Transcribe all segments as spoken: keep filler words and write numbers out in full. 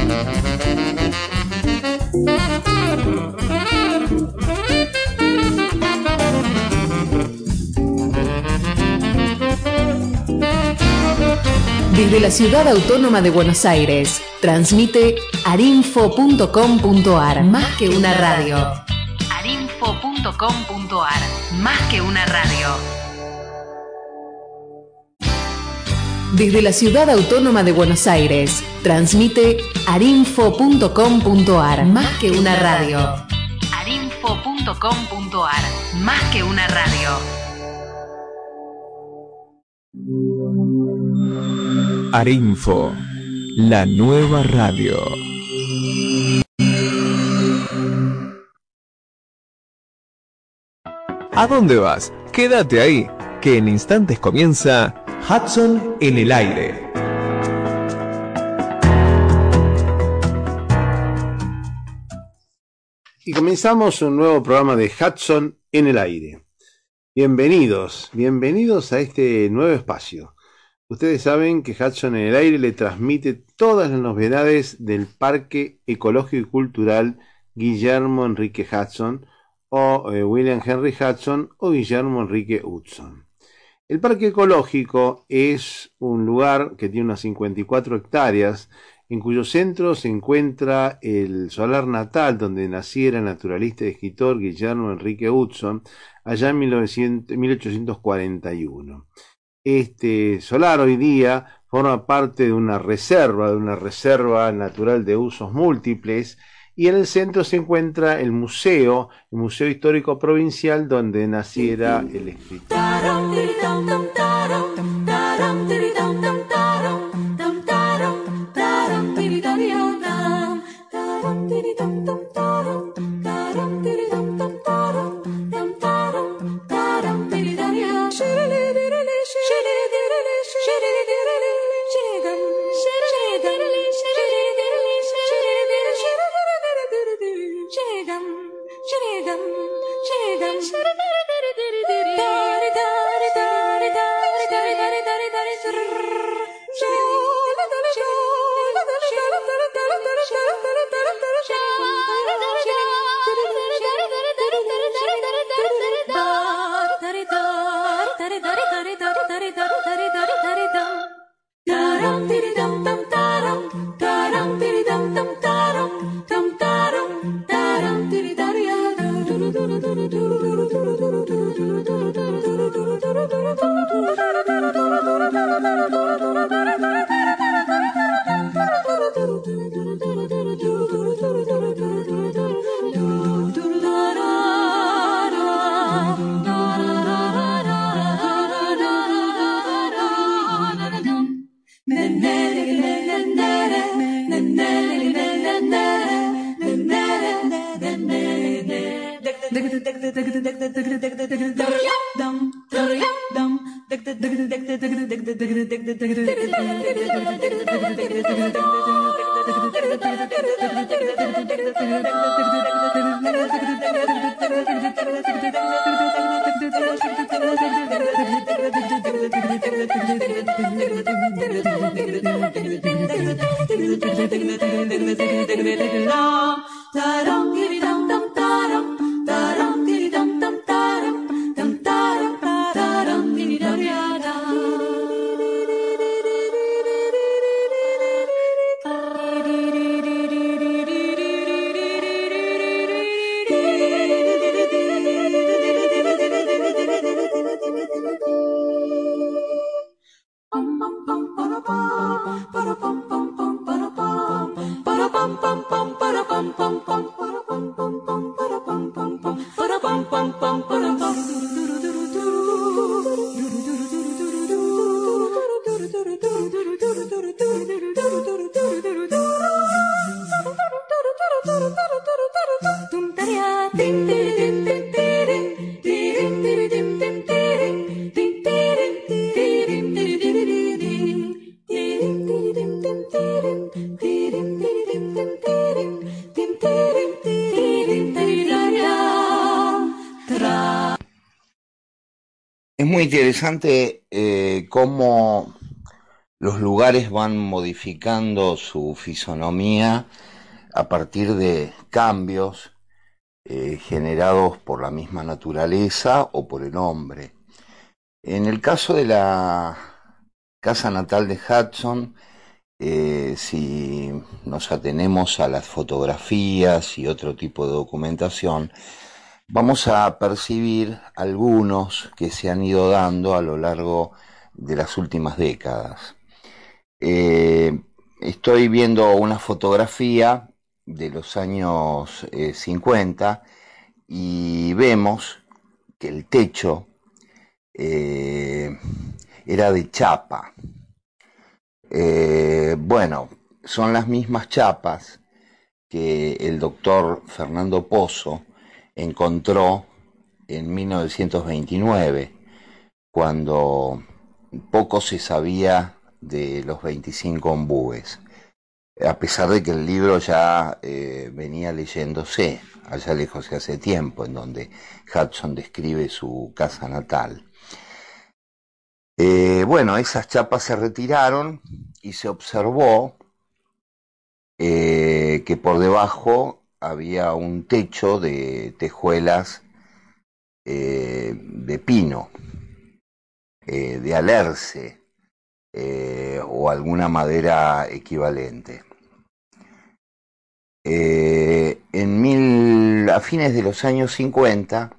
Desde la Ciudad Autónoma de Buenos Aires, transmite arinfo punto com punto ar, más que una radio. arinfo punto com punto ar, más que una radio. Desde la Ciudad Autónoma de Buenos Aires, transmite arinfo punto com punto ar, más que una radio. arinfo punto com punto ar, más que una radio. Arinfo, la nueva radio. ¿A dónde vas? Quédate ahí, que en instantes comienza Hudson en el aire. Y comenzamos un nuevo programa de Hudson en el aire. Bienvenidos, bienvenidos a este nuevo espacio. Ustedes saben que Hudson en el aire le transmite todas las novedades del Parque Ecológico y Cultural Guillermo Enrique Hudson o eh, William Henry Hudson o Guillermo Enrique Hudson. El Parque Ecológico es un lugar que tiene unas cincuenta y cuatro hectáreas, en cuyo centro se encuentra el solar natal donde naciera el naturalista y escritor Guillermo Enrique Hudson allá en mil ochocientos cuarenta y uno. Este solar hoy día forma parte de una reserva, de una reserva natural de usos múltiples, y en el centro se encuentra el museo, el Museo Histórico Provincial, donde naciera el escritor. Es muy interesante eh, cómo los lugares van modificando su fisonomía a partir de cambios eh, generados por la misma naturaleza o por el hombre. En el caso de la casa natal de Hudson, eh, si nos atenemos a las fotografías y otro tipo de documentación, vamos a percibir algunos que se han ido dando a lo largo de las últimas décadas. Eh, estoy viendo una fotografía de los años eh, cincuenta y vemos que el techo eh, era de chapa. Eh, bueno, son las mismas chapas que el doctor Fernando Pozo encontró en mil novecientos veintinueve, cuando poco se sabía de los veinticinco ombúes, a pesar de que el libro ya eh, venía leyéndose allá lejos de hace tiempo, en donde Hudson describe su casa natal. Eh, bueno, esas chapas se retiraron y se observó eh, que por debajo había un techo de tejuelas eh, de pino, eh, de alerce, eh, o alguna madera equivalente. Eh, en mil, a fines de los años cincuenta,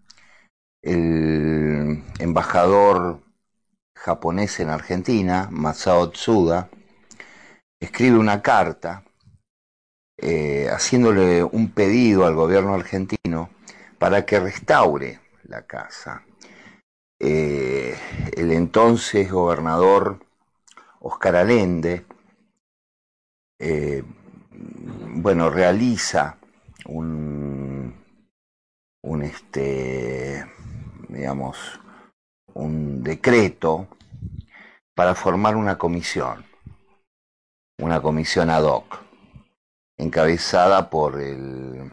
el embajador japonés en Argentina, Masao Tsuda, escribe una carta eh, haciéndole un pedido al gobierno argentino para que restaure la casa. Eh, el entonces gobernador Oscar Allende, eh, bueno, realiza un, un este, digamos, un decreto para formar una comisión, una comisión ad hoc, encabezada por el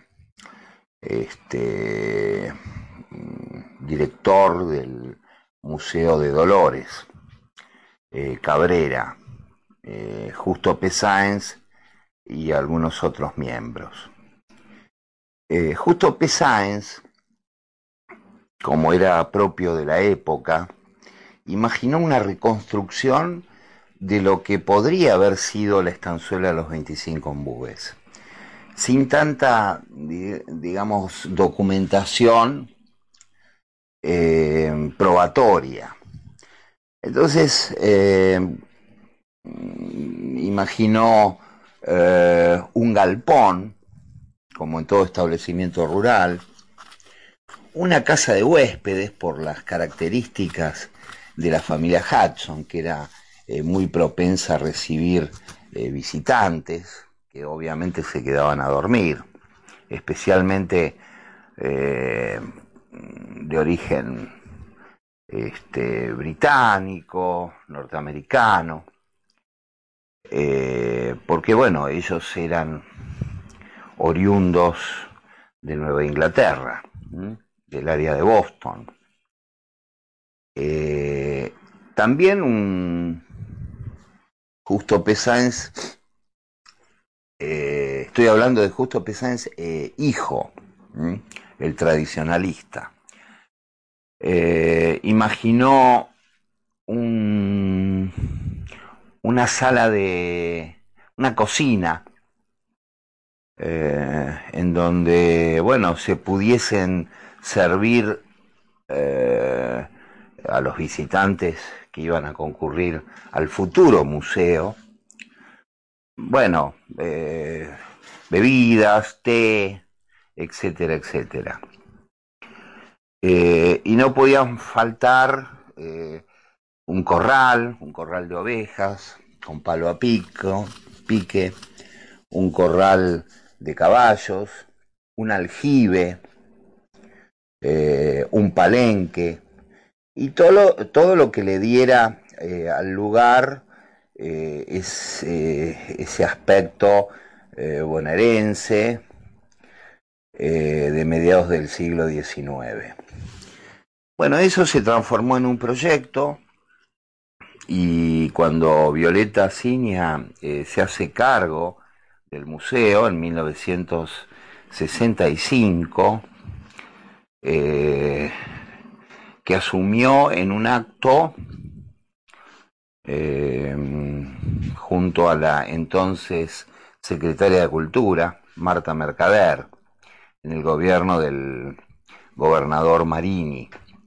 este, director del Museo de Dolores, eh, Cabrera, eh, Justo P. Sáenz y algunos otros miembros. Eh, Justo P. Sáenz, como era propio de la época, imaginó una reconstrucción de lo que podría haber sido la estanzuela de los veinticinco ombúes, sin tanta, digamos, documentación eh, probatoria. Entonces, eh, imaginó eh, un galpón, como en todo establecimiento rural, una casa de huéspedes por las características de la familia Hudson, que era eh, muy propensa a recibir eh, visitantes, que obviamente se quedaban a dormir, especialmente eh, de origen este, británico, norteamericano, eh, porque bueno, ellos eran oriundos de Nueva Inglaterra, ¿sí?, del área de Boston. Eh, también un Justo P. Sáenz, eh, estoy hablando de Justo P. Sáenz, eh, hijo, ¿sí?, el tradicionalista. Eh, imaginó un, una sala de, una cocina, eh, en donde, bueno, se pudiesen servir eh, a los visitantes que iban a concurrir al futuro museo, bueno, eh, bebidas, té, etcétera, etcétera. Eh, y no podían faltar eh, un corral, un corral de ovejas con palo a pico, pique, un corral de caballos, un aljibe, eh, un palenque, y todo lo, todo lo que le diera eh, al lugar eh, es, eh, ese aspecto eh, bonaerense eh, de mediados del siglo diecinueve. Bueno, eso se transformó en un proyecto y cuando Violeta Cinia eh, se hace cargo del museo en mil novecientos sesenta y cinco, eh, que asumió en un acto eh, junto a la entonces secretaria de Cultura, Marta Mercader, en el gobierno del gobernador Marini.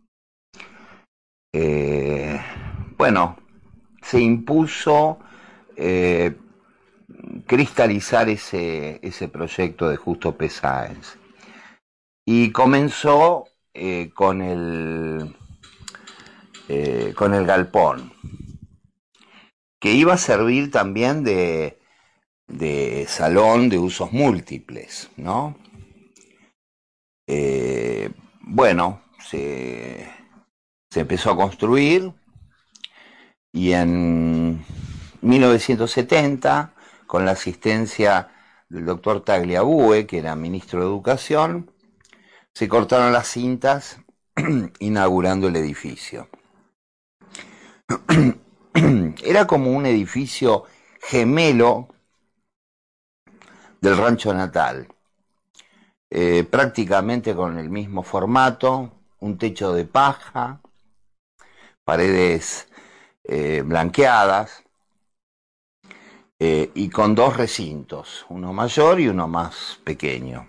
Eh, bueno, se impuso eh, cristalizar ese, ese proyecto de Justo P. Sáenz. Y comenzó eh, con el eh, con el galpón, que iba a servir también de, de salón de usos múltiples, ¿no? Eh, bueno, se, se empezó a construir y en mil novecientos setenta, con la asistencia del doctor Tagliabue, que era ministro de Educación, se cortaron las cintas inaugurando el edificio. Era como un edificio gemelo del Rancho Natal, eh, prácticamente con el mismo formato, un techo de paja, paredes eh, blanqueadas, eh, y con dos recintos, uno mayor y uno más pequeño.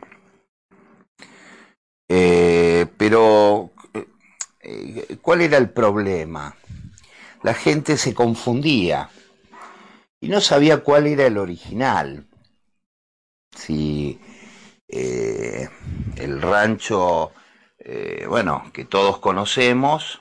Eh, pero, eh, ¿cuál era el problema? La gente se confundía y no sabía cuál era el original. Si eh, el rancho, eh, bueno, que todos conocemos,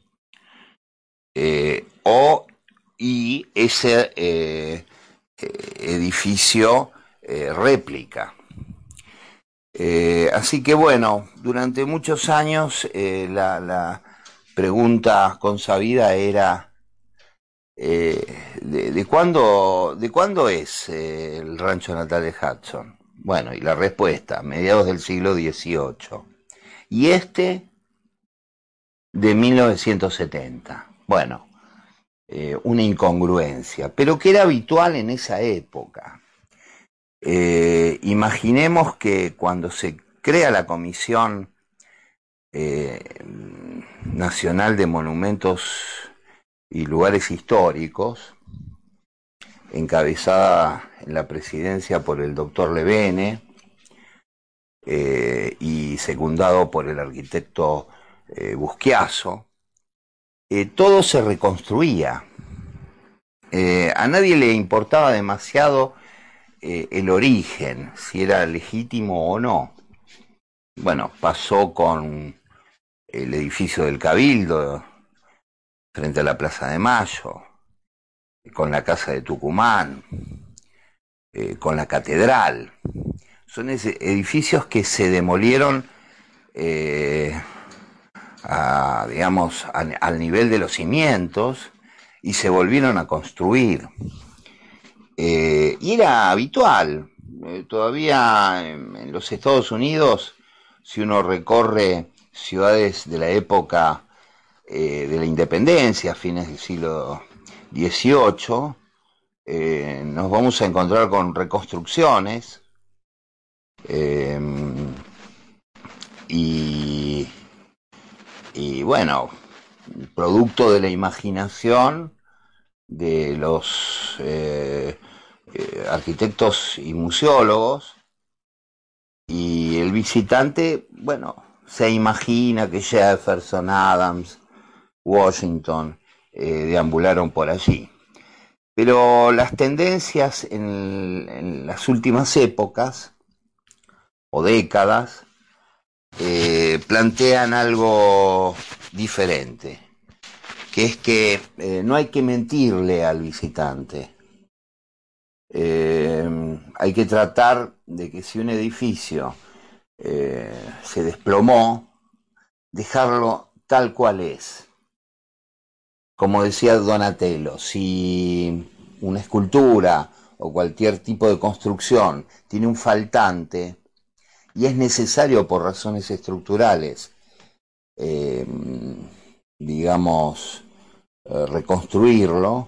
eh, o y ese eh, edificio eh, réplica. Eh, así que bueno, durante muchos años eh, la, la pregunta consabida era eh, de, de, cuándo, ¿de cuándo es eh, el rancho natal de Hudson? Bueno, y la respuesta, mediados del siglo dieciocho. Y este, de mil novecientos setenta. Bueno, eh, una incongruencia, pero que era habitual en esa época. Eh, imaginemos que cuando se crea la Comisión eh, Nacional de Monumentos y Lugares Históricos, encabezada en la presidencia por el doctor Levene eh, y secundado por el arquitecto eh, Busquiazo, eh, todo se reconstruía. Eh, a nadie le importaba demasiado eh, el origen, si era legítimo o no. Bueno, pasó con el edificio del Cabildo frente a la Plaza de Mayo, con la Casa de Tucumán, eh, con la Catedral. Son ese, edificios que se demolieron eh, a, digamos, a, al nivel de los cimientos y se volvieron a construir. Eh, y era habitual. Eh, todavía en, en los Estados Unidos, si uno recorre ciudades de la época eh, de la independencia, fines del siglo dieciocho, eh, nos vamos a encontrar con reconstrucciones eh, y, y bueno, producto de la imaginación de los eh, eh, arquitectos y museólogos, y el visitante, bueno, se imagina que Jefferson, Adams, Washington eh, deambularon por allí. Pero las tendencias en, en las últimas épocas o décadas eh, plantean algo diferente, que es que eh, no hay que mentirle al visitante. Eh, hay que tratar de que si un edificio eh, se desplomó, dejarlo tal cual es. Como decía Donatello, si una escultura o cualquier tipo de construcción tiene un faltante y es necesario por razones estructurales, eh, digamos, eh, reconstruirlo,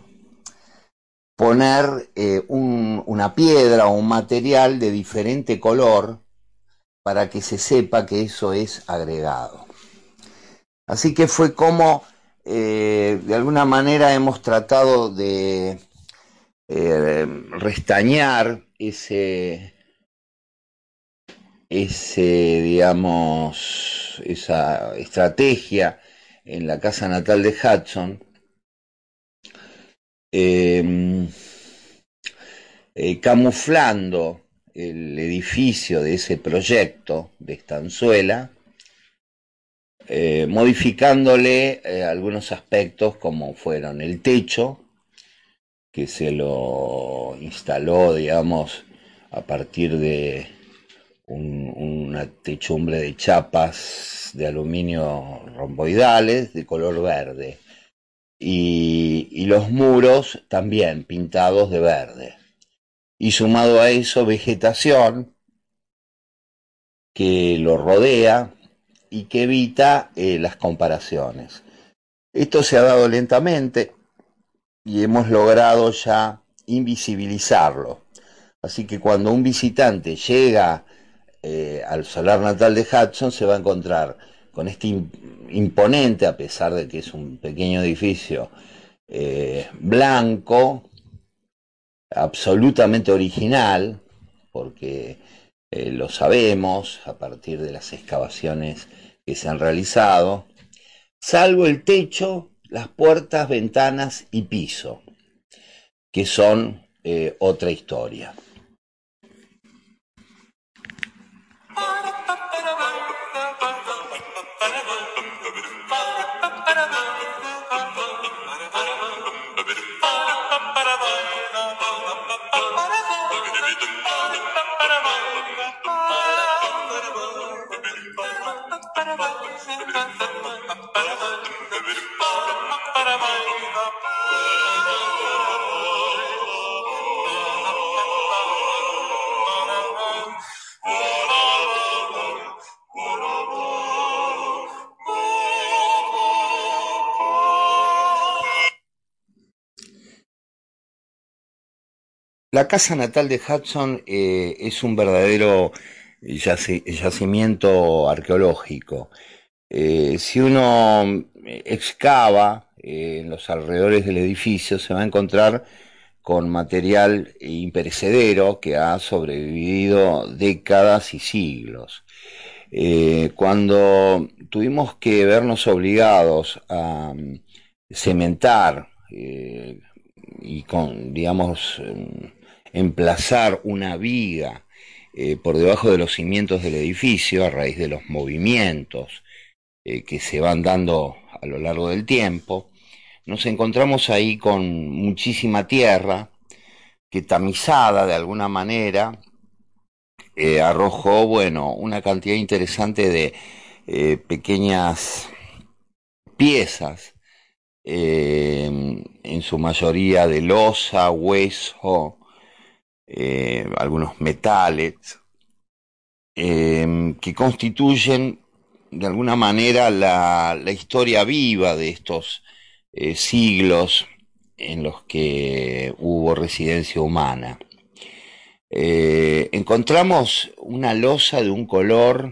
poner eh, un, una piedra o un material de diferente color para que se sepa que eso es agregado. Así que fue como, eh, de alguna manera, hemos tratado de eh, restañar ese, ese, digamos, esa estrategia en la casa natal de Hudson, eh, eh, camuflando el edificio de ese proyecto de Estanzuela, eh, modificándole eh, algunos aspectos como fueron el techo, que se lo instaló, digamos, a partir de un, una techumbre de chapas de aluminio romboidales de color verde, y, y los muros también pintados de verde. Y sumado a eso, vegetación que lo rodea y que evita eh, las comparaciones. Esto se ha dado lentamente y hemos logrado ya invisibilizarlo. Así que cuando un visitante llega eh, al solar natal de Hudson, se va a encontrar con este imponente, a pesar de que es un pequeño edificio eh, blanco, absolutamente original, porque eh, lo sabemos a partir de las excavaciones que se han realizado, salvo el techo, las puertas, ventanas y piso, que son eh, otra historia. La casa natal de Hudson eh, es un verdadero yaci yacimiento arqueológico. Eh, si uno excava eh, en los alrededores del edificio, se va a encontrar con material imperecedero que ha sobrevivido décadas y siglos. Eh, cuando tuvimos que vernos obligados a um, cementar eh, y con, digamos, emplazar una viga eh, por debajo de los cimientos del edificio a raíz de los movimientos eh, que se van dando a lo largo del tiempo, nos encontramos ahí con muchísima tierra que, tamizada de alguna manera, eh, arrojó, bueno, una cantidad interesante de eh, pequeñas piezas, eh, en su mayoría de losa, hueso, eh, algunos metales, eh, que constituyen de alguna manera la, la historia viva de estos eh, siglos en los que hubo residencia humana. Eh, encontramos una losa de un color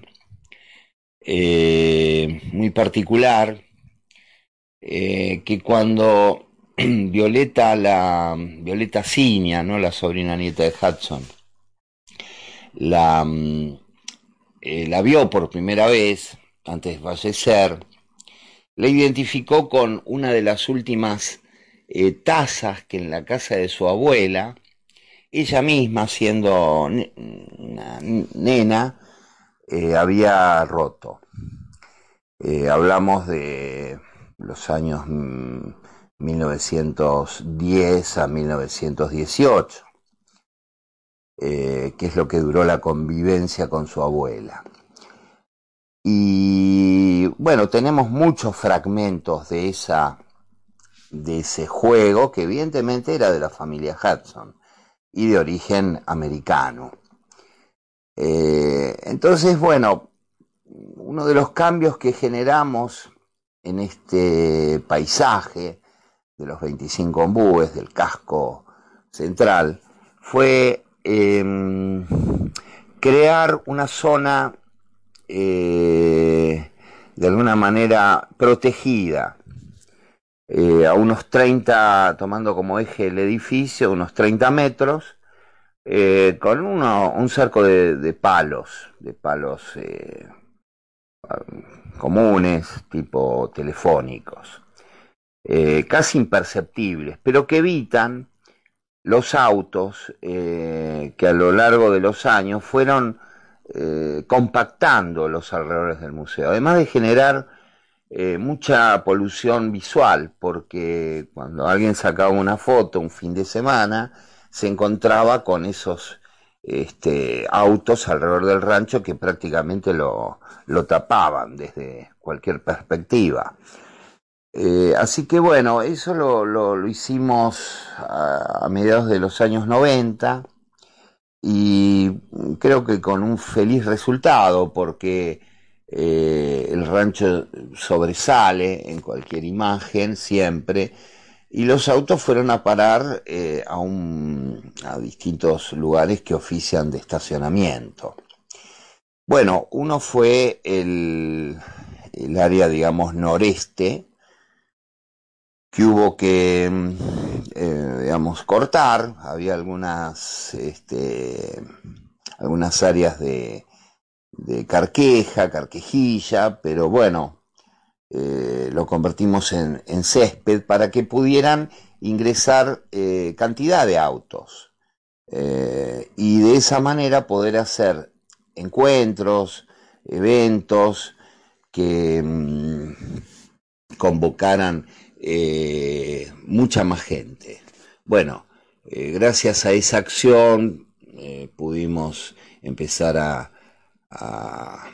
eh, muy particular, eh, que cuando Violeta, la Violeta Ciña, ¿no?, la sobrina nieta de Hudson, la, eh, la vio por primera vez antes de fallecer, la identificó con una de las últimas eh, tazas que en la casa de su abuela, ella misma siendo una nena, eh, había roto. Eh, hablamos de los años mil novecientos diez a mil novecientos dieciocho, eh, que es lo que duró la convivencia con su abuela. Y bueno, tenemos muchos fragmentos de, esa, de ese juego, que evidentemente era de la familia Hudson y de origen americano. Eh, entonces, bueno, uno de los cambios que generamos en este paisaje de los veinticinco ombúes, del casco central, fue eh, crear una zona eh, de alguna manera protegida, eh, a unos treinta, tomando como eje el edificio, unos treinta metros, eh, con uno, un cerco de, de palos, de palos eh, comunes, tipo telefónicos, eh, casi imperceptibles, pero que evitan los autos eh, que a lo largo de los años fueron eh, compactando los alrededores del museo, además de generar eh, mucha polución visual, porque cuando alguien sacaba una foto un fin de semana, se encontraba con esos este, autos alrededor del rancho que prácticamente lo, lo tapaban desde cualquier perspectiva. Eh, así que bueno, eso lo, lo, lo hicimos a, a mediados de los años noventa y creo que con un feliz resultado, porque eh, el rancho sobresale en cualquier imagen siempre, y los autos fueron a parar eh, a, un, a distintos lugares que ofician de estacionamiento. Bueno, uno fue el, el área, digamos, noreste, que hubo que, eh, digamos, cortar. Había algunas, este, algunas áreas de, de carqueja, carquejilla, pero bueno, eh, lo convertimos en, en césped para que pudieran ingresar eh, cantidad de autos, eh, y de esa manera poder hacer encuentros, eventos que mmm, convocaran eh, mucha más gente. Bueno, eh, gracias a esa acción eh, pudimos empezar a, a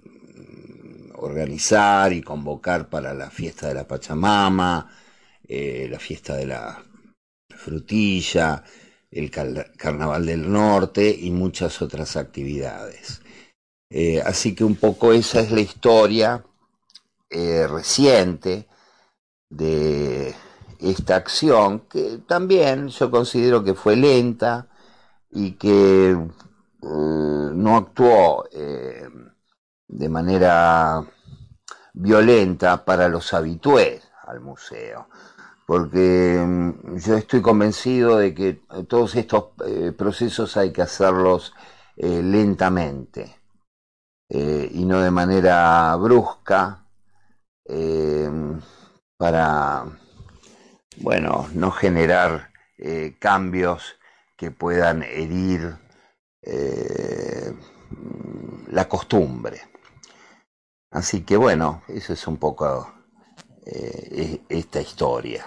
organizar y convocar para la fiesta de la Pachamama, eh, la fiesta de la frutilla, el cal- Carnaval del Norte y muchas otras actividades. Eh, así que un poco esa es la historia eh, reciente de esta acción, que también yo considero que fue lenta y que eh, no actuó eh, de manera violenta para los habitués al museo, porque mm, yo estoy convencido de que todos estos eh, procesos hay que hacerlos eh, lentamente eh, y no de manera brusca, eh, para, bueno, no generar eh, cambios que puedan herir eh, la costumbre. Así que bueno, eso es un poco eh, esta historia.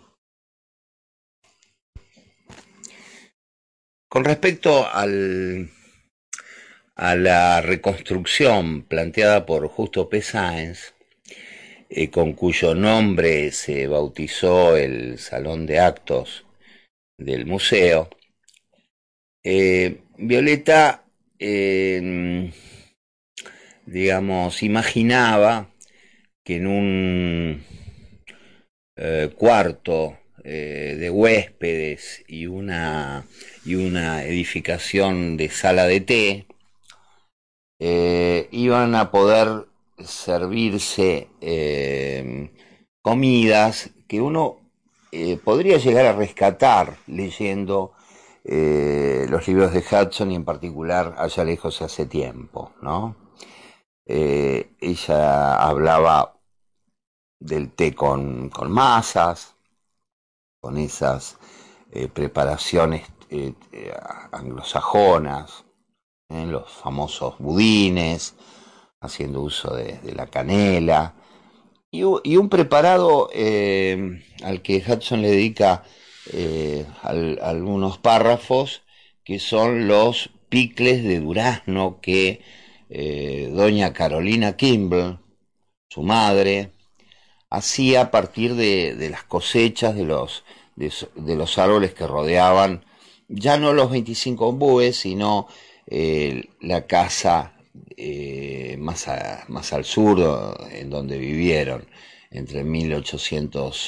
Con respecto al, a la reconstrucción planteada por Justo P. Sáenz, eh, con cuyo nombre se bautizó el salón de actos del museo, eh, Violeta, eh, digamos, imaginaba que en un eh, cuarto eh, de huéspedes y una, y una edificación de sala de té, eh, iban a poder servirse eh, comidas que uno eh, podría llegar a rescatar leyendo eh, los libros de Hudson, y en particular Allá lejos hace tiempo, ¿no? Eh, ella hablaba del té con, con masas, con esas eh, preparaciones eh, eh, anglosajonas, eh, los famosos budines, haciendo uso de, de la canela, y, y un preparado eh, al que Hudson le dedica eh, al, algunos párrafos, que son los picles de durazno que eh, doña Carolina Kimball, su madre, hacía a partir de, de las cosechas de los, de, de los árboles que rodeaban, ya no los veinticinco ombúes, sino eh, la casa eh, más, a, más al sur, en donde vivieron, entre mil ochocientos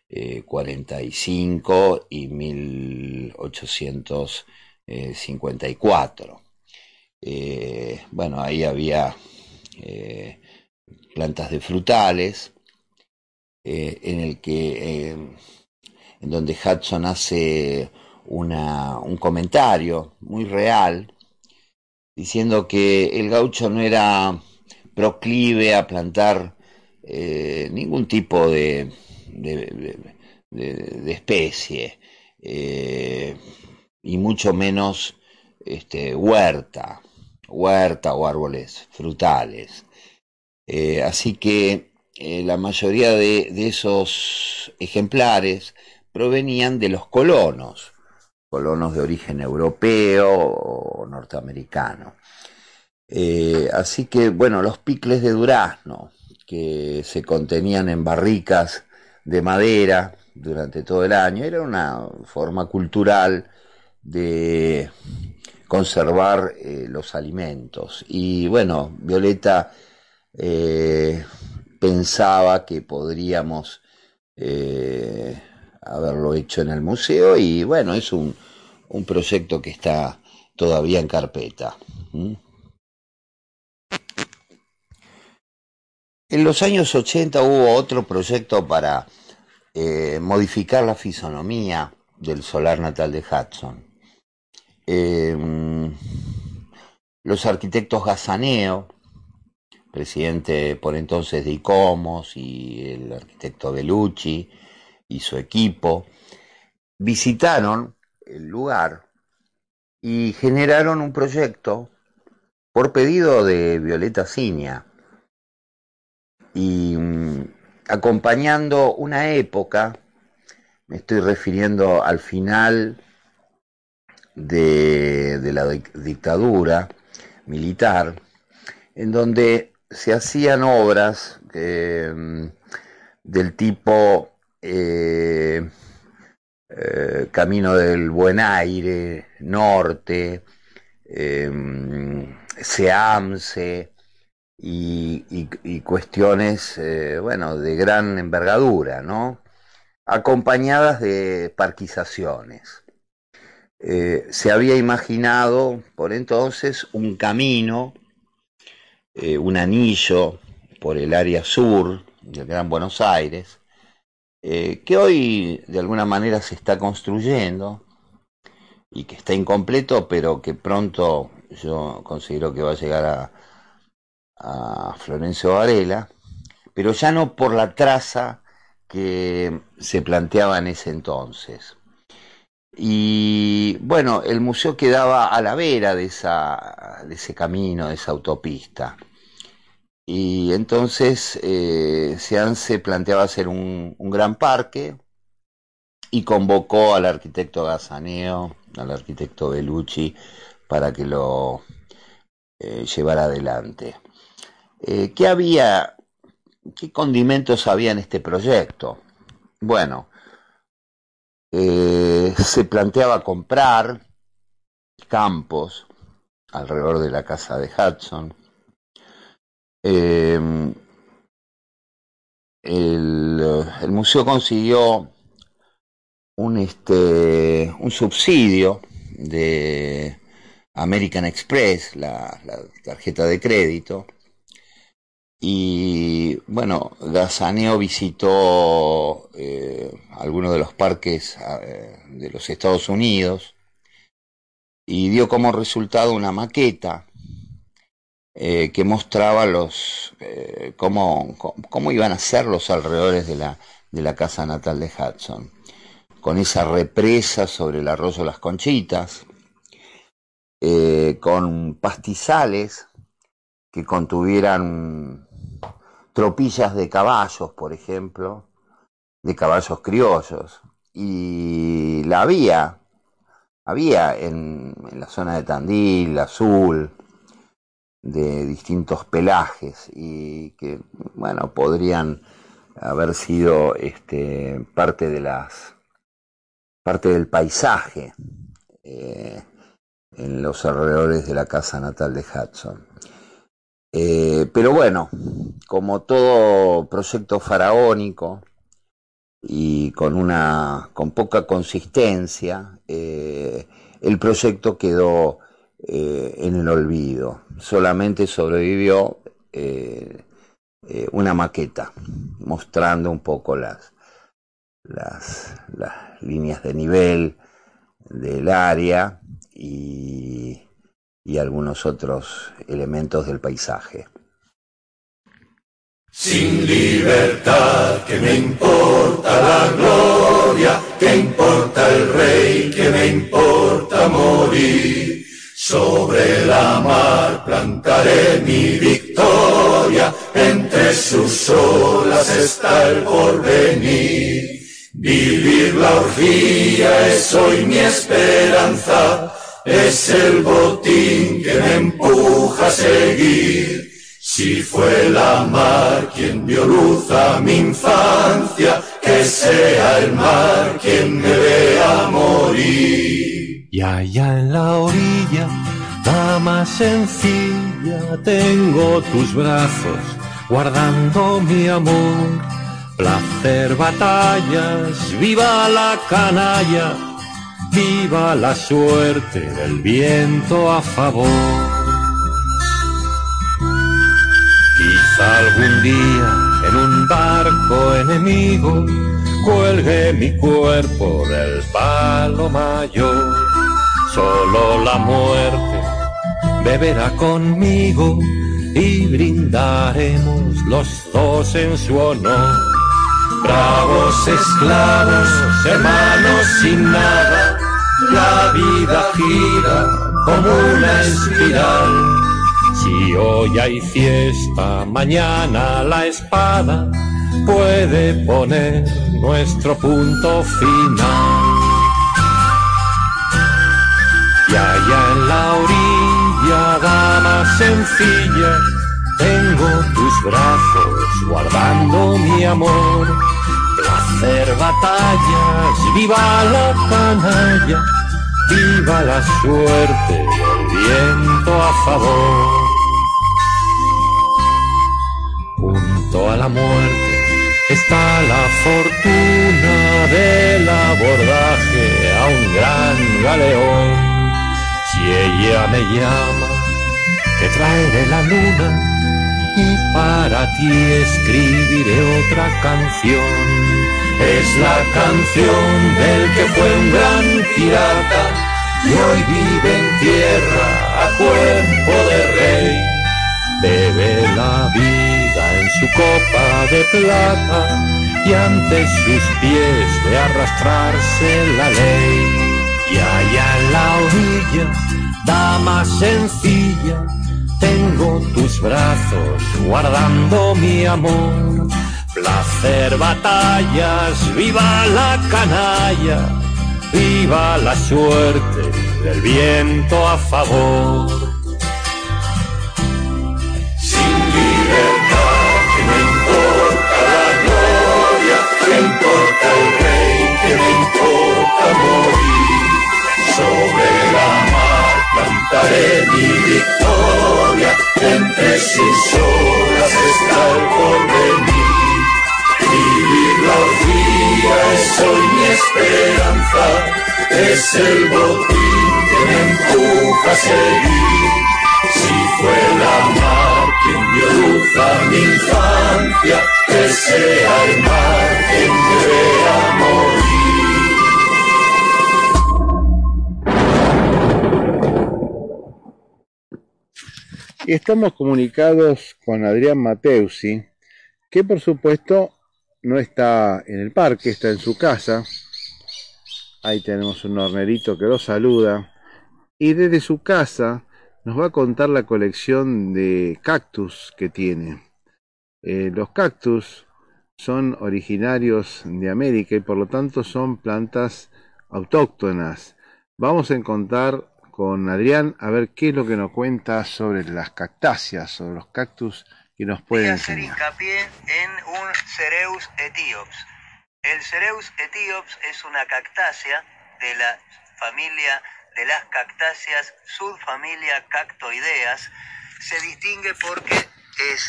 cuarenta y cinco y mil ochocientos cincuenta y cuatro. Eh, bueno, ahí había eh, plantas de frutales, eh, en el que, eh, en donde Hudson hace una, un comentario muy real, diciendo que el gaucho no era proclive a plantar eh, ningún tipo de, de, de, de especie, eh, y mucho menos este, huerta, huerta o árboles frutales. Eh, así que eh, la mayoría de, de esos ejemplares provenían de los colonos, colonos de origen europeo o norteamericano. Eh, así que, bueno, los picles de durazno, que se contenían en barricas de madera durante todo el año, era una forma cultural de conservar eh, los alimentos. Y bueno, Violeta eh, pensaba que podríamos eh, haberlo hecho en el museo, y bueno, es un, un proyecto que está todavía en carpeta. ¿Mm? En los años ochenta hubo otro proyecto para eh, modificar la fisonomía del solar natal de Hudson. Eh, los arquitectos Gazzaneo, presidente por entonces de ICOMOS, y el arquitecto Bellucci y su equipo, visitaron el lugar y generaron un proyecto por pedido de Violeta Cinia, y um, acompañando una época, me estoy refiriendo al final de, de la dictadura militar, en donde se hacían obras eh, del tipo eh, eh, Camino del Buen Aire, Norte, eh, SEAMSE, y, y, y cuestiones, eh, bueno, de gran envergadura, ¿no? Acompañadas de parquizaciones. Eh, se había imaginado por entonces un camino, eh, un anillo por el área sur del Gran Buenos Aires, eh, que hoy de alguna manera se está construyendo y que está incompleto, pero que pronto yo considero que va a llegar a, a Florencio Varela, pero ya no por la traza que se planteaba en ese entonces. Y bueno, el museo quedaba a la vera de, esa, de ese camino, de esa autopista. Y entonces eh, Seance planteaba hacer un, un gran parque, y convocó al arquitecto Gazzaneo, al arquitecto Bellucci, para que lo eh, llevara adelante. Eh, ¿Qué había, qué condimentos había en este proyecto? Bueno, eh, se planteaba comprar campos alrededor de la casa de Hudson. Eh, el, el museo consiguió un, este, un subsidio de American Express, la, la tarjeta de crédito, y bueno, Gazzaneo visitó eh, algunos de los parques eh, de los Estados Unidos y dio como resultado una maqueta eh, que mostraba los eh, cómo, cómo iban a ser los alrededores de la, de la casa natal de Hudson, con esa represa sobre el arroyo Las Conchitas, eh, con pastizales que contuvieran tropillas de caballos, por ejemplo, de caballos criollos, y la había, había en, en la zona de Tandil, Azul, de distintos pelajes, y que, bueno, podrían haber sido este, parte de las parte del paisaje eh, en los alrededores de la casa natal de Hudson. Eh, pero bueno, como todo proyecto faraónico, y con una con poca consistencia, eh, el proyecto quedó eh, en el olvido. Solamente sobrevivió eh, eh, una maqueta mostrando un poco las, las, las líneas de nivel del área y, y algunos otros elementos del paisaje. Sin libertad, ¿qué me importa la gloria? ¿Qué importa el rey? ¿Qué me importa morir? Sobre la mar plantaré mi victoria, entre sus olas está el porvenir. Vivir la orgía es hoy mi esperanza, es el botín que me empuja a seguir. Si fue la mar quien dio luz a mi infancia, que sea el mar quien me vea morir. Y allá en la orilla, dama sencilla, tengo tus brazos guardando mi amor. Placer, batallas, viva la canalla, viva la suerte del viento a favor. Quizá algún día en un barco enemigo cuelgue mi cuerpo del palo mayor. Solo la muerte beberá conmigo y brindaremos los dos en su honor. Bravos esclavos, hermanos sin nada, la vida gira como una espiral. Si hoy hay fiesta, mañana la espada puede poner nuestro punto final. Y allá en la orilla, dama sencilla, tengo tus brazos guardando mi amor. Placer, batallas, viva la canalla, viva la suerte del viento a favor. Junto a la muerte está la fortuna del abordaje a un gran galeón. Si ella me llama, te traeré la luna y para ti escribiré otra canción. Es la canción del que fue un gran pirata y hoy vive en tierra a cuerpo de rey. Bebe la vida en su copa de plata y ante sus pies de arrastrarse la ley. Y allá en la orilla, dama sencilla, tengo tus brazos guardando mi amor. Placer, batallas, viva la canalla, viva la suerte del viento a favor. Sin libertad, ¿qué me importa la gloria? ¿Qué importa el rey? ¿Qué me importa morir? Sobre la mar plantaré mi victoria, entre sus olas está el porvenir. Vivir la orgía es hoy mi esperanza, es el botín que me empuja a seguir. Si fue la mar quien dio luz a mi infancia, que sea el mar quien me vea morir. Y estamos comunicados con Adrián Mateusi, que por supuesto no está en el parque, está en su casa. Ahí tenemos un hornerito que lo saluda. Y desde su casa nos va a contar la colección de cactus que tiene. Eh, los cactus son originarios de América y por lo tanto son plantas autóctonas. Vamos a encontrar con Adrián a ver qué es lo que nos cuenta sobre las cactáceas, sobre los cactus que nos pueden enseñar. Voy a hacer hincapié en un Cereus etiops. El Cereus etiops es una cactácea de la familia de las cactáceas, subfamilia Cactoideas. Se distingue porque es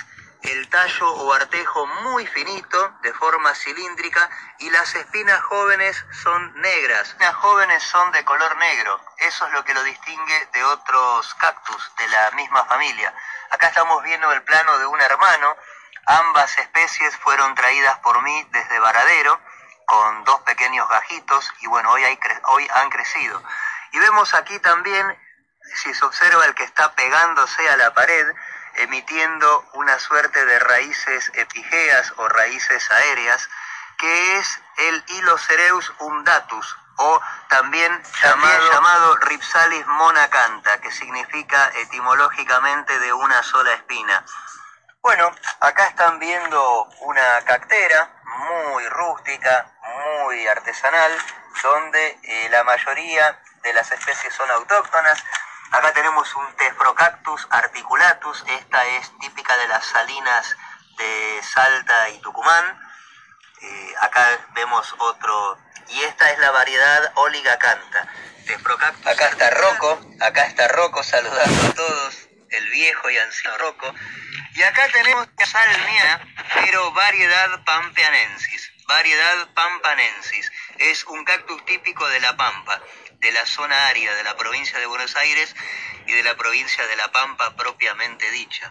el tallo o artejo muy finito, de forma cilíndrica, y las espinas jóvenes son negras. Las jóvenes son de color negro, eso es lo que lo distingue de otros cactus de la misma familia. Acá estamos viendo el plano de un hermano, ambas especies fueron traídas por mí desde Varadero, con dos pequeños gajitos, y bueno, hoy, hay cre- hoy han crecido. Y vemos aquí también, si se observa, el que está pegándose a la pared, emitiendo una suerte de raíces epigéas o raíces aéreas, que es el Hylocereus undatus, o también llamado, llamado Rhipsalis monacantha, que significa etimológicamente de una sola espina. Bueno, acá están viendo una cactera muy rústica, muy artesanal, donde eh, la mayoría de las especies son autóctonas. Acá tenemos un Tefrocactus articulatus, esta es típica de las salinas de Salta y Tucumán. Eh, acá vemos otro, y esta es la variedad Oligacantha. Tefrocactus. Acá está Rocco, acá está Rocco saludando a todos, el viejo y anciano Rocco. Y acá tenemos Salmiana, pero variedad pampeanensis. Variedad pampanensis. Es un cactus típico de La Pampa, de la zona árida de la provincia de Buenos Aires y de la provincia de La Pampa propiamente dicha.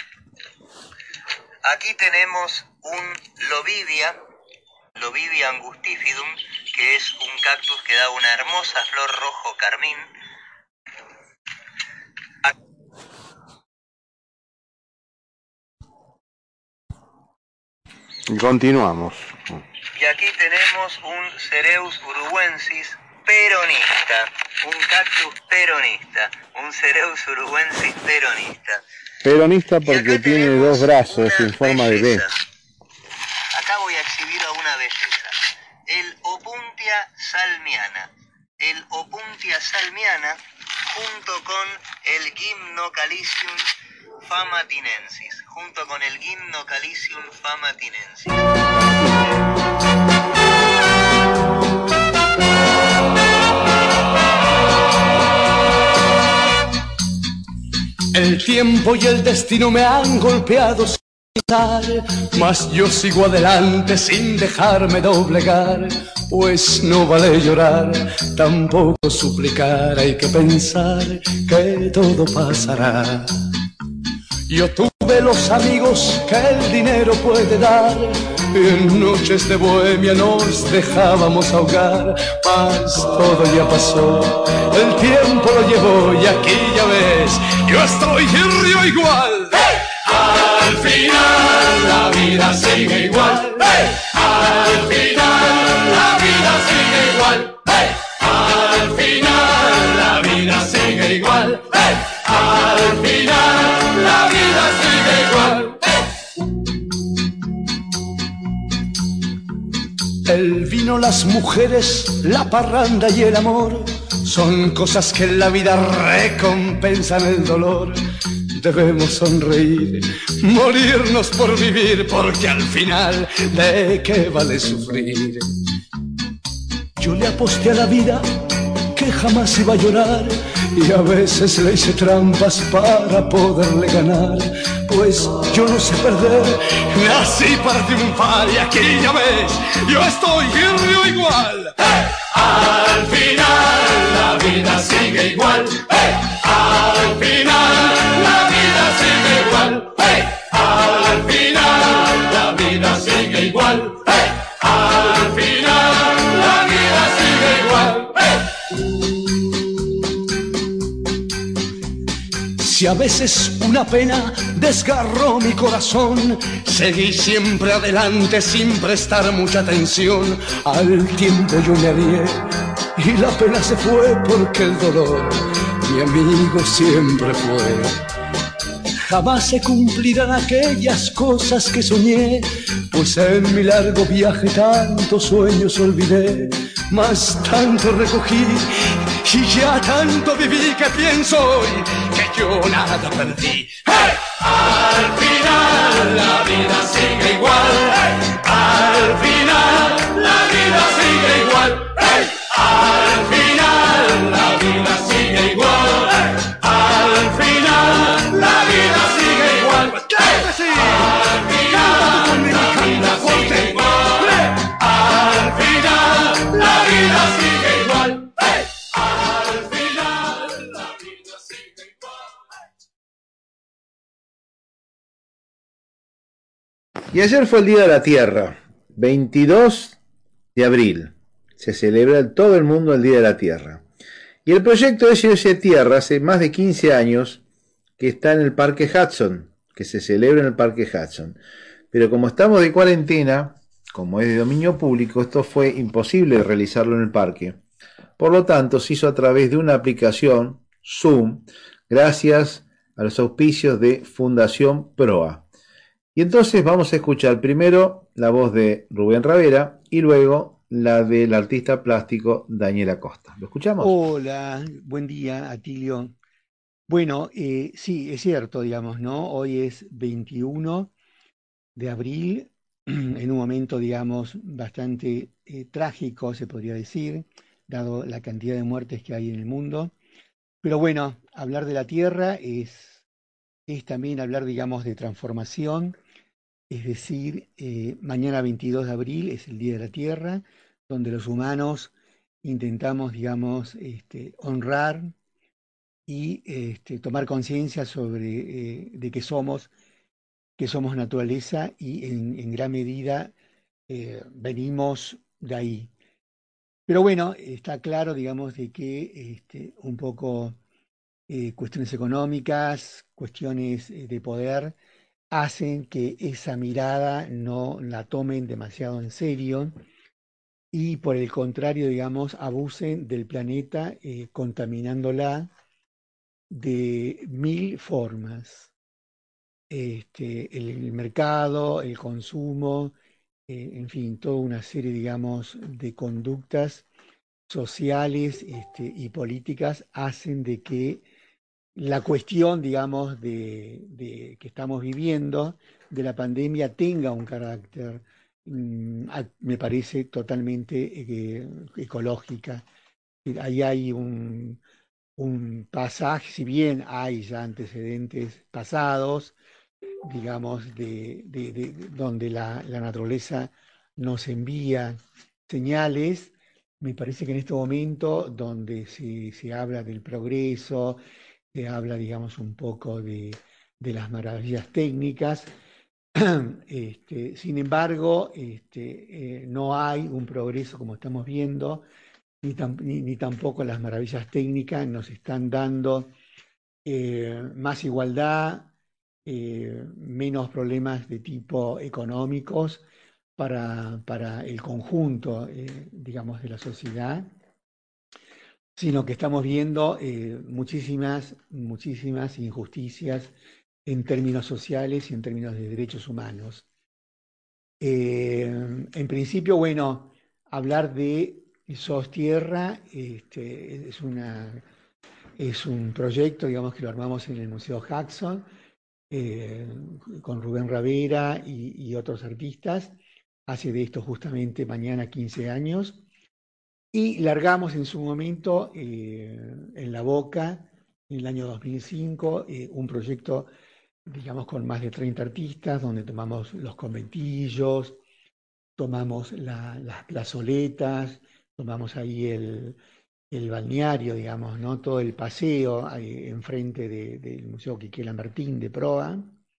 Aquí tenemos un Lobivia, Lobivia angustifidum, que es un cactus que da una hermosa flor rojo carmín. Y continuamos. Y aquí tenemos un Cereus uruguensis peronista, un cactus peronista, un Cereus uruguensis peronista. Peronista porque tiene dos brazos en forma de B. Acá voy a exhibir a una belleza. El Opuntia salmiana. El Opuntia salmiana junto con el Gymnocalicium famatinensis. Junto con el Gymnocalicium famatinensis. El tiempo y el destino me han golpeado sin pensar, mas yo sigo adelante sin dejarme doblegar, pues no vale llorar, tampoco suplicar, hay que pensar que todo pasará. Yo tuve los amigos que el dinero puede dar, y en noches de bohemia nos dejábamos ahogar, mas todo ya pasó, el tiempo lo llevó y aquí ya ves, yo estoy y río igual. ¡Hey! Al final la vida sigue igual. ¡Hey! Al final la vida sigue igual. ¡Hey! Al final la vida sigue igual. ¡Hey! Al final la vida sigue igual. El vino, las mujeres, la parranda y el amor son cosas que en la vida recompensan el dolor. Debemos sonreír, morirnos por vivir, porque al final, ¿de qué vale sufrir? Yo le aposté a la vida que jamás iba a llorar, y a veces le hice trampas para poderle ganar, pues yo no sé perder, nací para triunfar, y aquí ya ves, yo estoy y río igual. ¡Hey! Al final la vida sigue igual. ¡Hey! Al final la vida sigue igual. ¡Hey! Al final la vida sigue igual. ¡Hey! Al final la vida sigue igual. ¡Hey! Si a veces una pena desgarró mi corazón, seguí siempre adelante sin prestar mucha atención. Al tiempo yo me alié y la pena se fue, porque el dolor mi amigo siempre fue. Jamás se cumplirán aquellas cosas que soñé, pues en mi largo viaje tantos sueños olvidé, mas tanto recogí y ya tanto viví que pienso hoy que yo nada perdí. ¡Hey! Al final la vida sigue igual. ¡Hey! Al final la vida sigue igual. ¡Hey! Al final la vida sigue igual. ¡Hey! Al final la vida sigue igual. ¡Hey! Y ayer fue el Día de la Tierra, veintidós de abril. Se celebra en todo el mundo el Día de la Tierra. Y el proyecto de S O S Tierra hace más de quince años que está en el Parque Hudson, que se celebra en el Parque Hudson. Pero como estamos de cuarentena, como es de dominio público, esto fue imposible realizarlo en el parque. Por lo tanto, se hizo a través de una aplicación, Zoom, gracias a los auspicios de Fundación Proa. Y entonces vamos a escuchar primero la voz de Rubén Ravera y luego la del artista plástico Daniel Acosta. ¿Lo escuchamos? Hola, buen día, Atilio. Bueno, eh, sí, es cierto, digamos, ¿no? Hoy es veintiuno de abril, en un momento, digamos, bastante eh, trágico, se podría decir, dado la cantidad de muertes que hay en el mundo. Pero bueno, hablar de la Tierra es, es también hablar, digamos, de transformación. Es decir, eh, mañana veintidós de abril es el Día de la Tierra, donde los humanos intentamos, digamos, este, honrar y este, tomar conciencia sobre eh, de que somos, que somos naturaleza y en, en gran medida eh, venimos de ahí. Pero bueno, está claro, digamos, de que este, un poco eh, cuestiones económicas, cuestiones eh, de poder, hacen que esa mirada no la tomen demasiado en serio y por el contrario, digamos, abusen del planeta eh, contaminándola de mil formas. Este, el, el mercado, el consumo, eh, en fin, toda una serie, digamos, de conductas sociales este, y políticas hacen de que la cuestión, digamos, de, de que estamos viviendo, de la pandemia, tenga un carácter, mm, me parece, totalmente eh, ecológica. Ahí hay un, un pasaje, si bien hay ya antecedentes pasados, digamos, de, de, de donde la, la naturaleza nos envía señales, me parece que en este momento donde se, se habla del progreso, se habla, digamos, un poco de, de las maravillas técnicas, este, sin embargo, este, eh, no hay un progreso como estamos viendo, ni, tam, ni, ni tampoco las maravillas técnicas nos están dando eh, más igualdad, eh, menos problemas de tipo económicos para, para el conjunto, eh, digamos, de la sociedad, sino que estamos viendo eh, muchísimas, muchísimas injusticias en términos sociales y en términos de derechos humanos. Eh, en principio, bueno, hablar de S O S Tierra este, es, una, es un proyecto, digamos, que lo armamos en el Museo Hudson, eh, con Rubén Ravera y, y otros artistas. Hace de esto justamente mañana quince años. Y largamos en su momento eh, en La Boca, en el año dos mil cinco, eh, un proyecto, digamos, con más de treinta artistas, donde tomamos los conventillos, tomamos la, las plazoletas, tomamos ahí el, el balneario, digamos, ¿no? Todo el paseo ahí enfrente de, del Museo Quiquela Martín de Proa.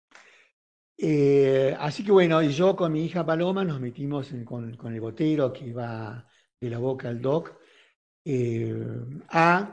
Eh, así que bueno, yo con mi hija Paloma nos metimos en, con, con el botero que va de La Boca al Dock, eh, a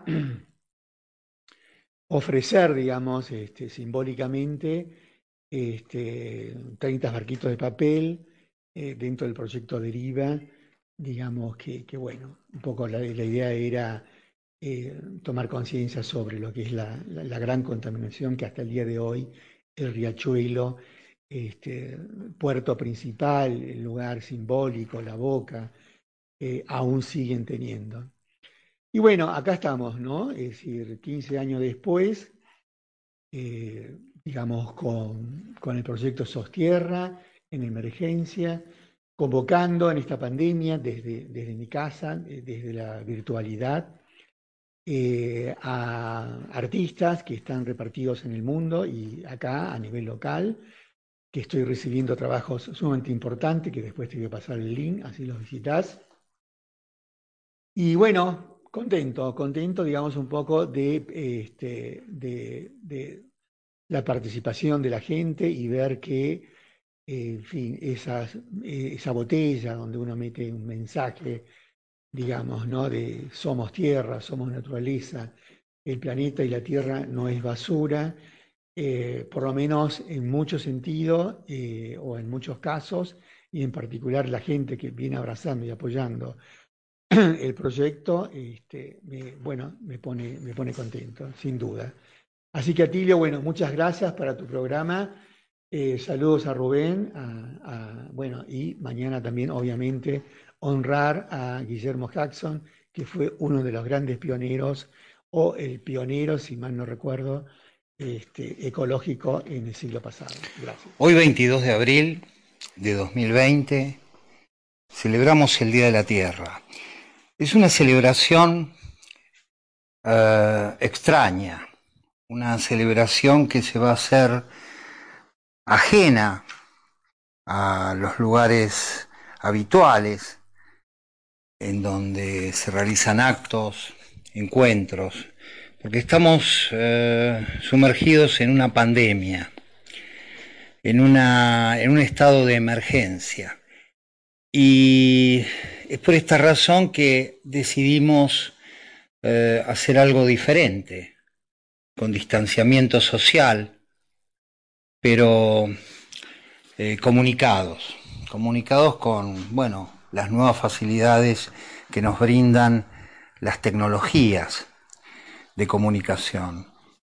ofrecer, digamos, este, simbólicamente este, treinta barquitos de papel eh, dentro del proyecto Deriva, digamos que, que bueno, un poco la, la idea era eh, tomar conciencia sobre lo que es la, la, la gran contaminación que hasta el día de hoy el riachuelo, este, puerto principal, el lugar simbólico, La Boca, eh, aún siguen teniendo. Y bueno, acá estamos, ¿no? Es decir, quince años después, eh, digamos, con, con el proyecto S O S Tierra, en emergencia, convocando en esta pandemia desde, desde mi casa, desde la virtualidad, eh, a artistas que están repartidos en el mundo y acá a nivel local, que estoy recibiendo trabajos sumamente importantes, que después te voy a pasar el link, así los visitas. Y bueno, contento, contento, digamos, un poco de, este, de, de la participación de la gente y ver que eh, en fin, esas, eh, esa botella donde uno mete un mensaje, digamos, ¿no? De somos tierra, somos naturaleza, el planeta y la tierra no es basura, eh, por lo menos en muchos sentidos eh, o en muchos casos, y en particular la gente que viene abrazando y apoyando el proyecto, este, me, bueno, me pone, me pone contento, sin duda. Así que Atilio, bueno, muchas gracias para tu programa. Eh, saludos a Rubén, a, a, bueno, y mañana también, obviamente, honrar a Guillermo Jackson, que fue uno de los grandes pioneros, o el pionero, si mal no recuerdo, este, ecológico en el siglo pasado. Gracias. Hoy, veintidós de abril de dos mil veinte, celebramos el Día de la Tierra. Es una celebración uh, extraña, una celebración que se va a hacer ajena a los lugares habituales en donde se realizan actos, encuentros, porque estamos uh, sumergidos en una pandemia, en, una, en un estado de emergencia. Y es por esta razón que decidimos eh, hacer algo diferente, con distanciamiento social, pero eh, comunicados, comunicados con, bueno, las nuevas facilidades que nos brindan las tecnologías de comunicación.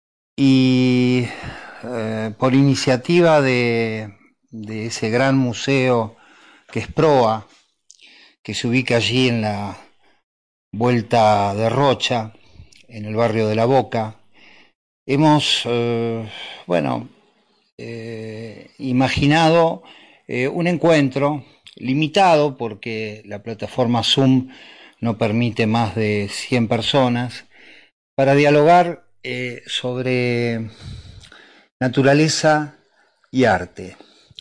Y eh, por iniciativa de, de ese gran museo que es Proa, que se ubica allí en la Vuelta de Rocha, en el barrio de La Boca, hemos, eh, bueno, eh, imaginado eh, un encuentro limitado, porque la plataforma Zoom no permite más de cien personas, para dialogar eh, sobre naturaleza y arte.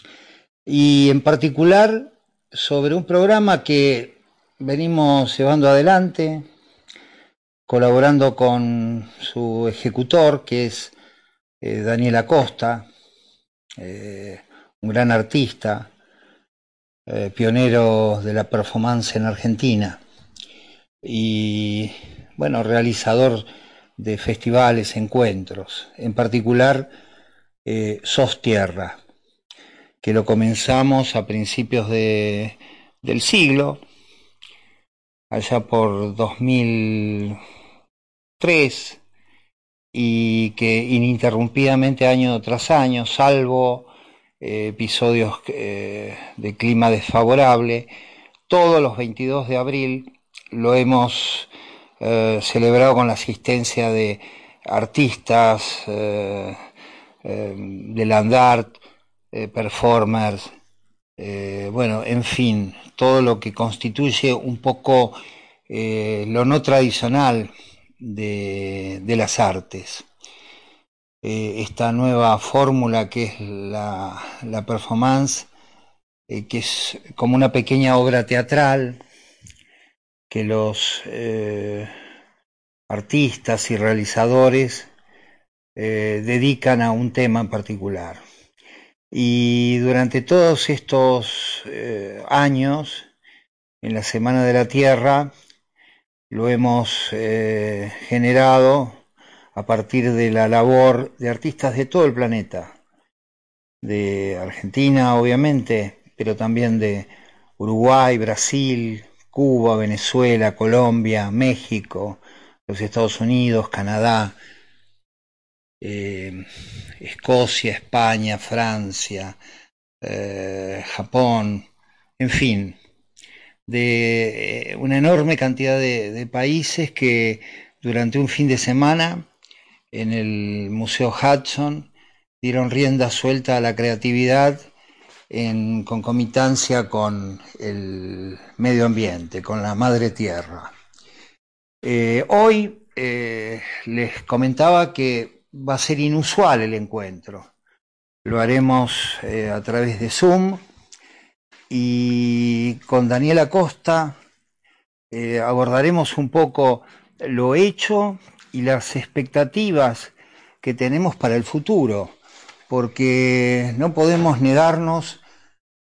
Y en particular sobre un programa que venimos llevando adelante, colaborando con su ejecutor, que es eh, Daniel Acosta, eh, un gran artista, eh, pionero de la performance en Argentina, y bueno, realizador de festivales, encuentros, en particular eh, Sos Tierra, que lo comenzamos a principios de, del siglo, allá por dos mil tres, y que ininterrumpidamente año tras año, salvo eh, episodios eh, de clima desfavorable, todos los veintidós de abril lo hemos eh, celebrado con la asistencia de artistas, eh, eh, de land art, Eh, performers, eh, bueno, en fin, todo lo que constituye un poco eh, lo no tradicional de, de las artes. Eh, esta nueva fórmula que es la, la performance, eh, que es como una pequeña obra teatral que los eh, artistas y realizadores eh, dedican a un tema en particular. Y durante todos estos eh, años, en la Semana de la Tierra, lo hemos eh, generado a partir de la labor de artistas de todo el planeta, de Argentina obviamente, pero también de Uruguay, Brasil, Cuba, Venezuela, Colombia, México, los Estados Unidos, Canadá, Eh, Escocia, España, Francia, eh, Japón, en fin, de una enorme cantidad de, de países que durante un fin de semana en el Museo Hudson dieron rienda suelta a la creatividad en concomitancia con el medio ambiente, con la madre tierra. Eh, hoy eh, les comentaba que va a ser inusual el encuentro. Lo haremos eh, a través de Zoom y con Daniel Acosta eh, abordaremos un poco lo hecho y las expectativas que tenemos para el futuro, porque no podemos negarnos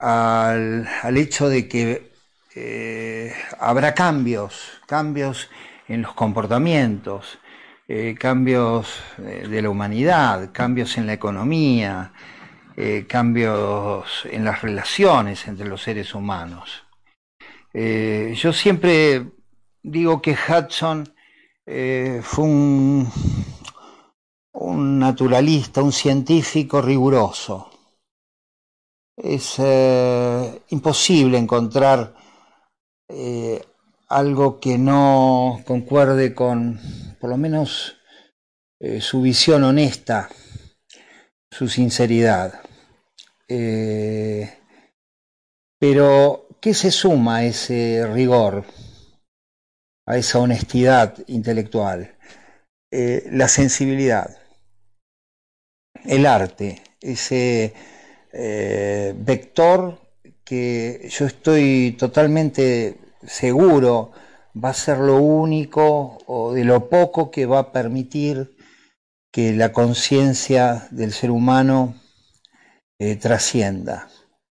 al, al hecho de que eh, habrá cambios, cambios en los comportamientos, eh, cambios eh, de la humanidad, cambios en la economía, eh, cambios en las relaciones entre los seres humanos. Eh, yo siempre digo que Hudson eh, fue un, un naturalista, un científico riguroso. Es eh, imposible encontrar eh, algo que no concuerde con, por lo menos, eh, su visión honesta, su sinceridad. Eh, pero, ¿qué se suma a ese rigor, a esa honestidad intelectual? Eh, la sensibilidad, el arte, ese eh, vector que yo estoy totalmente seguro va a ser lo único o de lo poco que va a permitir que la conciencia del ser humano eh, trascienda.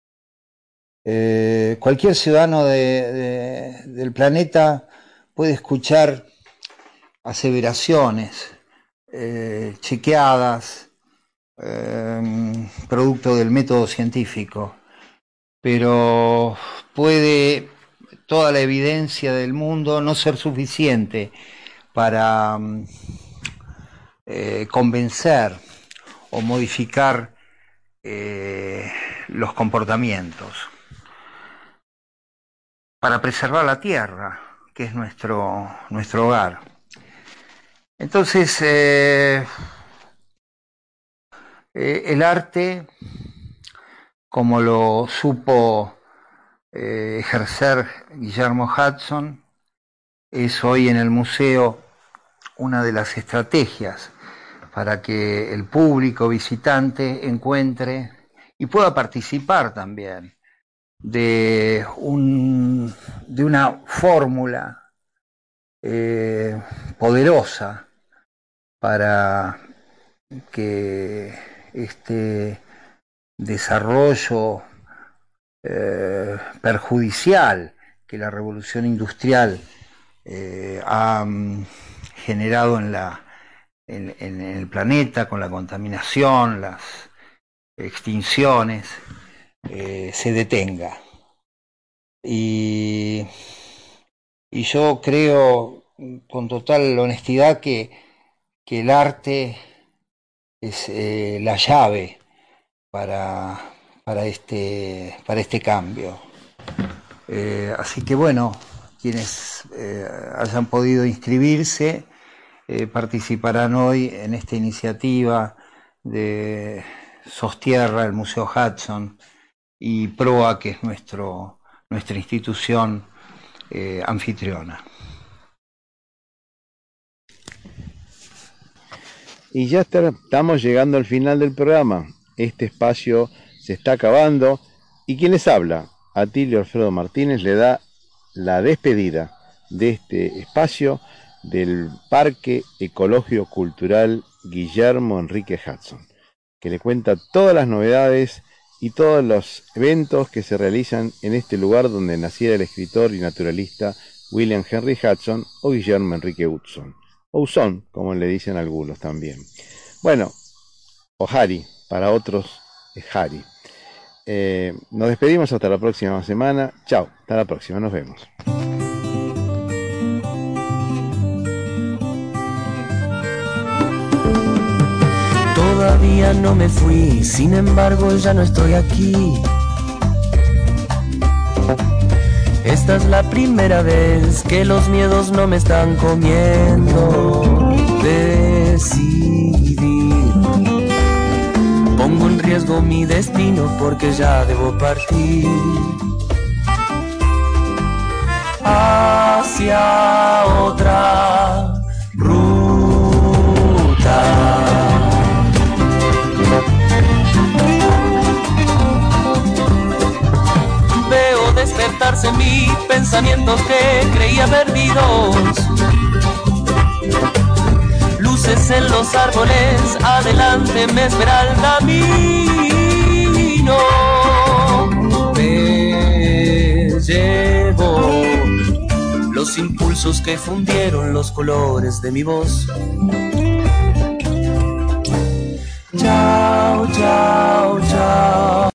Eh, cualquier ciudadano de, de, del planeta puede escuchar aseveraciones eh, chequeadas, eh, producto del método científico, pero puede toda la evidencia del mundo no ser suficiente para eh, convencer o modificar eh, los comportamientos, para preservar la tierra, que es nuestro, nuestro hogar. Entonces, eh, eh, el arte, como lo supo eh, ejercer Guillermo Hudson, es hoy en el museo una de las estrategias para que el público visitante encuentre y pueda participar también de, un, de una fórmula eh, poderosa para que este desarrollo eh, perjudicial que la revolución industrial eh, ha um, generado en, la, en, en el planeta, con la contaminación, las extinciones, eh, se detenga. Y, y yo creo con total honestidad que, que el arte es eh, la llave para, para, este, para este cambio. Eh, así que bueno, quienes eh, hayan podido inscribirse eh, participarán hoy en esta iniciativa de Sostierra, el Museo Hudson, y PROA, que es nuestro, nuestra institución eh, anfitriona. Y ya está, estamos llegando al final del programa. Este espacio se está acabando. ¿Y quién les habla? Atilio Alfredo Martínez le da la despedida de este espacio del Parque Ecológico Cultural Guillermo Enrique Hudson, que le cuenta todas las novedades y todos los eventos que se realizan en este lugar donde naciera el escritor y naturalista William Henry Hudson o Guillermo Enrique Hudson, o Hudson, como le dicen algunos también. Bueno, o Harry, para otros es Harry. Eh, nos despedimos hasta la próxima semana. Chao, hasta la próxima, nos vemos. Todavía no me fui, sin embargo ya no estoy aquí. Esta es la primera vez que los miedos no me están comiendo. Decidir, pongo en riesgo mi destino porque ya debo partir hacia otra ruta. Veo despertarse en mí pensamientos que creía perdidos, luces en los árboles, adelante me espera el camino. los impulsos que fundieron los colores de mi voz.